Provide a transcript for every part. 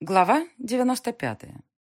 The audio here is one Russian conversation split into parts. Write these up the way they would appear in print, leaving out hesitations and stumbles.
Глава 95.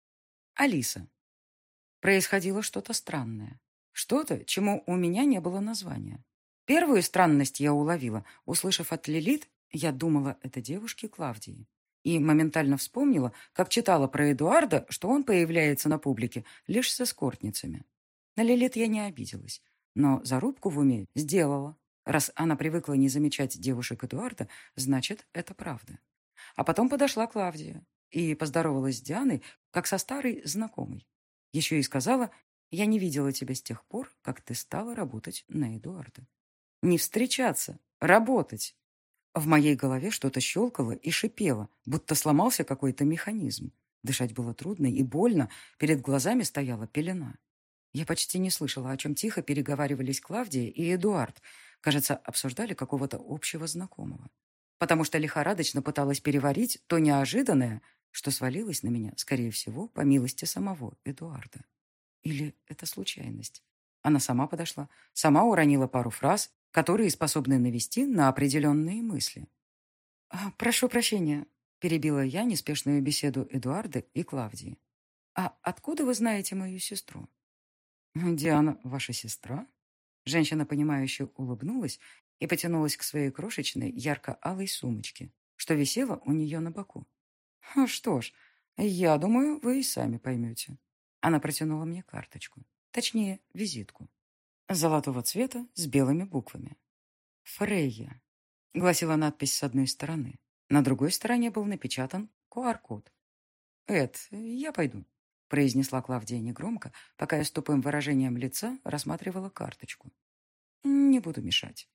Алиса. Происходило что-то странное. Что-то, чему у меня не было названия. Первую странность я уловила, услышав от Лилит, я думала, это девушки Клавдии. И моментально вспомнила, как читала про Эдуарда, что он появляется на публике лишь с эскортницами. На Лилит я не обиделась, но зарубку в уме сделала. Раз она привыкла не замечать девушек Эдуарда, значит, это правда. А потом подошла Клавдия и поздоровалась с Дианой, как со старой знакомой. Еще и сказала, я не видела тебя с тех пор, как ты стала работать на Эдуарда. Не встречаться, работать. В моей голове что-то щелкало и шипело, будто сломался какой-то механизм. Дышать было трудно и больно, перед глазами стояла пелена. Я почти не слышала, о чем тихо переговаривались Клавдия и Эдуард. Кажется, обсуждали какого-то общего знакомого. Потому что лихорадочно пыталась переварить то неожиданное, что свалилось на меня, скорее всего, по милости самого Эдуарда. Или это случайность? Она сама подошла, сама уронила пару фраз, которые способны навести на определенные мысли. «Прошу прощения», — перебила я неспешную беседу Эдуарда и Клавдии. «А откуда вы знаете мою сестру?» «Диана, ваша сестра?» Женщина, понимающе улыбнулась и потянулась к своей крошечной ярко-алой сумочке, что висела у нее на боку. «Что ж, я думаю, вы и сами поймете». Она протянула мне карточку, точнее, визитку. Золотого цвета с белыми буквами. «Фрейя», — гласила надпись с одной стороны. На другой стороне был напечатан QR-код. «Эд, я пойду», — произнесла Клавдия негромко, пока я с тупым выражением лица рассматривала карточку. «Не буду мешать».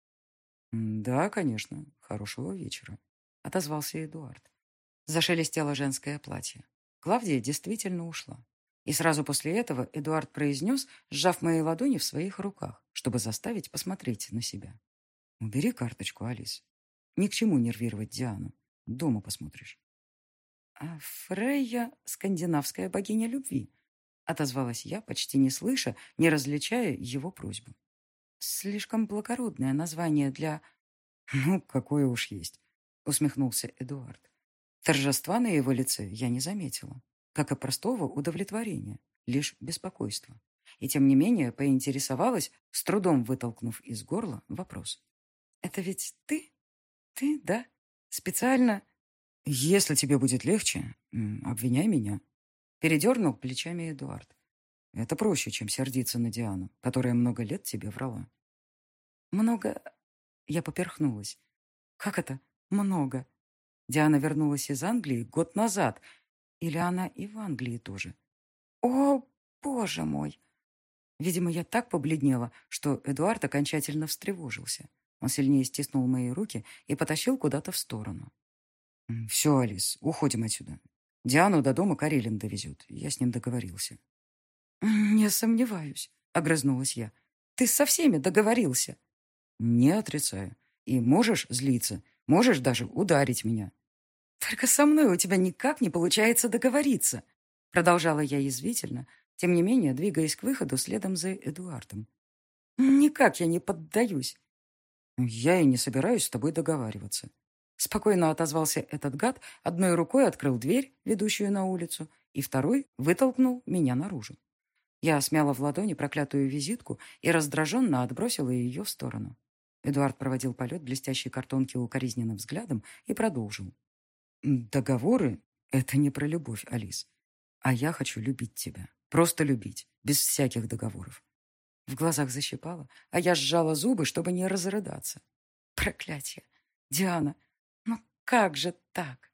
«Да, конечно. Хорошего вечера», — отозвался Эдуард. Зашелестело женское платье. Клавдия действительно ушла. И сразу после этого Эдуард произнес, сжав мои ладони в своих руках, чтобы заставить посмотреть на себя. «Убери карточку, Алис. Ни к чему нервировать Диану. Дома посмотришь». «А Фрейя — скандинавская богиня любви», — отозвалась я, почти не слыша, не различая его просьбу. «Слишком благородное название для...» «Ну, какое уж есть», — усмехнулся Эдуард. Торжества на его лице я не заметила, как и простого удовлетворения, лишь беспокойство. И тем не менее поинтересовалась, с трудом вытолкнув из горла вопрос. «Это ведь ты? Ты, да? Специально?» «Если тебе будет легче, обвиняй меня», — передернул плечами Эдуард. «Это проще, чем сердиться на Диану, которая много лет тебе врала». «Много...» — я поперхнулась. «Как это много?» Диана вернулась из Англии год назад. Или она и в Англии тоже? О, боже мой! Видимо, я так побледнела, что Эдуард окончательно встревожился. Он сильнее стиснул мои руки и потащил куда-то в сторону. «Все, Алис, уходим отсюда. Диану до дома Карелин довезет. Я с ним договорился». «Не сомневаюсь», — огрызнулась я. «Ты со всеми договорился». «Не отрицаю. И можешь злиться, можешь даже ударить меня». «Только со мной у тебя никак не получается договориться», — продолжала я язвительно, тем не менее двигаясь к выходу следом за Эдуардом. «Никак я не поддаюсь». «Я и не собираюсь с тобой договариваться». Спокойно отозвался этот гад, одной рукой открыл дверь, ведущую на улицу, и второй вытолкнул меня наружу. Я смяла в ладони проклятую визитку и раздраженно отбросила ее в сторону. Эдуард проводил полет блестящей картонки укоризненным взглядом и продолжил. «Договоры — это не про любовь, Алис. А я хочу любить тебя. Просто любить, без всяких договоров». В глазах защипало, а я сжала зубы, чтобы не разрыдаться. Проклятие! Диана, ну как же так?